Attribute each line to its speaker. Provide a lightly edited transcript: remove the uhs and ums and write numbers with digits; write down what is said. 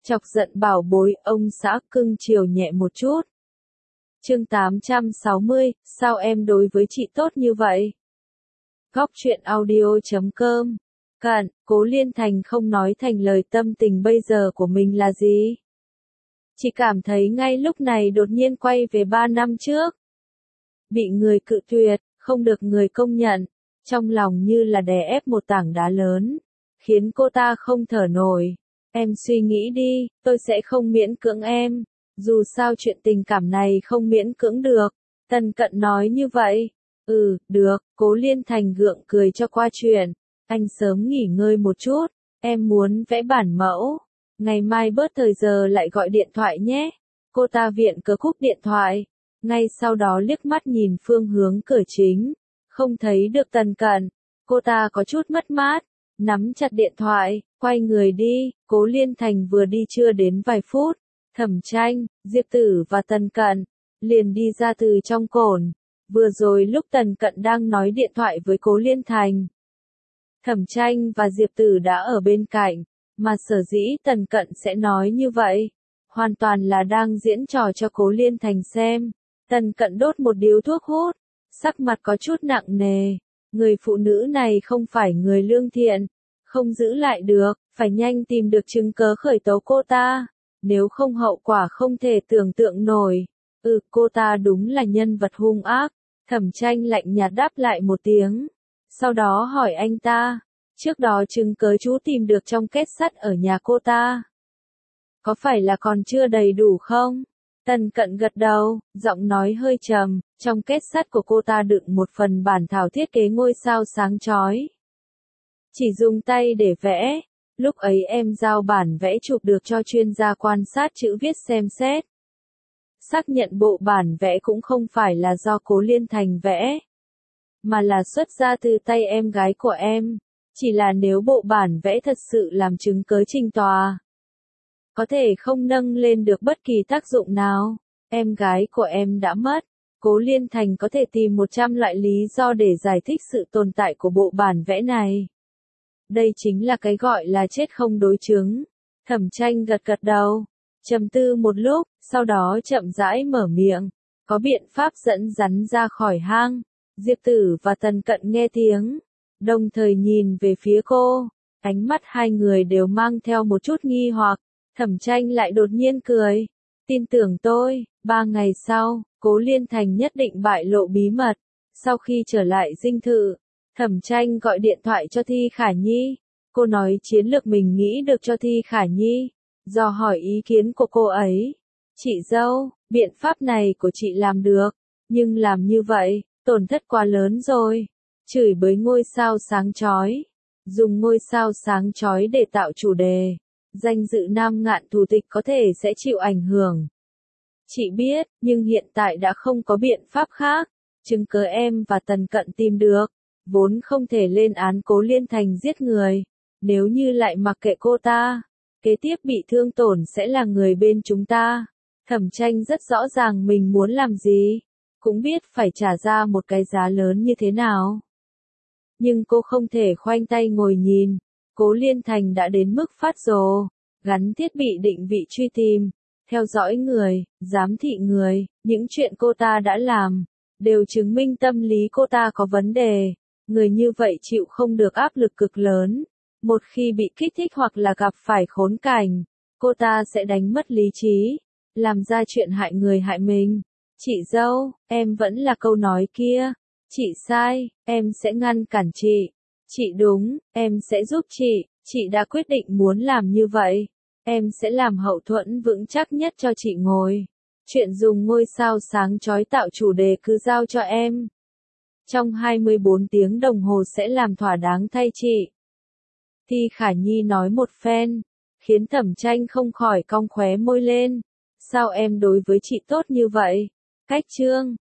Speaker 1: Chọc giận bảo bối, ông xã cưng chiều nhẹ một chút. Chương 860, sao em đối với chị tốt như vậy? Góc truyện audio.com. Cận, Cố Liên Thành không nói thành lời tâm tình bây giờ của mình là gì. Chị cảm thấy ngay lúc này đột nhiên quay về 3 năm trước. Bị người cự tuyệt, không được người công nhận, trong lòng như là đè ép một tảng đá lớn, khiến cô ta không thở nổi. Em suy nghĩ đi, tôi sẽ không miễn cưỡng em, dù sao chuyện tình cảm này không miễn cưỡng được. Tần Cận nói như vậy. Được, Cố Liên Thành gượng cười cho qua chuyện. Anh sớm nghỉ ngơi một chút, em muốn vẽ bản mẫu. Ngày mai bớt thời giờ lại gọi điện thoại nhé. Cô ta viện cớ cúp điện thoại. Ngay sau đó liếc mắt nhìn phương hướng cửa chính. Không thấy được Tần Cận. Cô ta có chút mất mát. Nắm chặt điện thoại, quay người đi. Cố Liên Thành vừa đi chưa đến vài phút. Thẩm Tranh, Diệp Tử và Tần Cận liền đi ra từ trong cồn. Vừa rồi lúc Tần Cận đang nói điện thoại với Cố Liên Thành, Thẩm Tranh và Diệp Tử đã ở bên cạnh, mà sở dĩ Tần Cận sẽ nói như vậy, hoàn toàn là đang diễn trò cho Cố Liên Thành xem. Tần Cận đốt một điếu thuốc hút, sắc mặt có chút nặng nề. Người phụ nữ này không phải người lương thiện, không giữ lại được, phải nhanh tìm được chứng cớ khởi tố cô ta, nếu không hậu quả không thể tưởng tượng nổi. Cô ta đúng là nhân vật hung ác. Thẩm Tranh lạnh nhạt đáp lại một tiếng. Sau đó hỏi anh ta, trước đó chứng cớ chú tìm được trong két sắt ở nhà cô ta, có phải là còn chưa đầy đủ không? Tần Cận gật đầu, giọng nói hơi trầm, trong két sắt của cô ta đựng một phần bản thảo thiết kế ngôi sao sáng chói. Chỉ dùng tay để vẽ, lúc ấy em giao bản vẽ chụp được cho chuyên gia quan sát chữ viết xem xét. Xác nhận bộ bản vẽ cũng không phải là do Cố Liên Thành vẽ, mà là xuất ra từ tay em gái của em. Chỉ là nếu bộ bản vẽ thật sự làm chứng cớ trình tòa, có thể không nâng lên được bất kỳ tác dụng nào. Em gái của em đã mất. Cố Liên Thành có thể tìm 100 loại lý do để giải thích sự tồn tại của bộ bản vẽ này. Đây chính là cái gọi là chết không đối chứng. Thẩm Tranh gật gật đầu, trầm tư một lúc, sau đó chậm rãi mở miệng. Có biện pháp dẫn rắn ra khỏi hang. Diệp Tử và Tần Cận nghe tiếng, đồng thời nhìn về phía cô. Ánh mắt hai người đều mang theo một chút nghi hoặc. Thẩm Tranh lại đột nhiên cười. Tin tưởng tôi, 3 ngày sau, Cố Liên Thành nhất định bại lộ bí mật. Sau khi trở lại dinh thự, Thẩm Tranh gọi điện thoại cho Thi Khả Nhi. Cô nói chiến lược mình nghĩ được cho Thi Khả Nhi, dò hỏi ý kiến của cô ấy. Chị dâu, biện pháp này của chị làm được, nhưng làm như vậy, tổn thất quá lớn rồi. Chửi bới ngôi sao sáng chói, dùng ngôi sao sáng chói để tạo chủ đề, danh dự Nam Ngạn thủ tịch có thể sẽ chịu ảnh hưởng. Chị biết, nhưng hiện tại đã không có biện pháp khác. Chứng cớ em và Tần Cận tìm được, vốn không thể lên án Cố Liên Thành giết người. Nếu như lại mặc kệ cô ta, kế tiếp bị thương tổn sẽ là người bên chúng ta. Thẩm Tranh rất rõ ràng mình muốn làm gì, cũng biết phải trả ra một cái giá lớn như thế nào. Nhưng cô không thể khoanh tay ngồi nhìn. Cố Liên Thành đã đến mức phát rồ, gắn thiết bị định vị truy tìm, theo dõi người, giám thị người. Những chuyện cô ta đã làm, đều chứng minh tâm lý cô ta có vấn đề. Người như vậy chịu không được áp lực cực lớn. Một khi bị kích thích hoặc là gặp phải khốn cảnh, cô ta sẽ đánh mất lý trí, làm ra chuyện hại người hại mình. Chị dâu, em vẫn là câu nói kia. Chị sai, em sẽ ngăn cản chị. Chị đúng, em sẽ giúp chị. Chị đã quyết định muốn làm như vậy. Em sẽ làm hậu thuẫn vững chắc nhất cho chị ngồi. Chuyện dùng ngôi sao sáng chói tạo chủ đề cứ giao cho em. Trong 24 tiếng đồng hồ sẽ làm thỏa đáng thay chị. Thi Khả Nhi nói một phen, khiến Thẩm Tranh không khỏi cong khóe môi lên. Sao em đối với chị tốt như vậy? Cách chương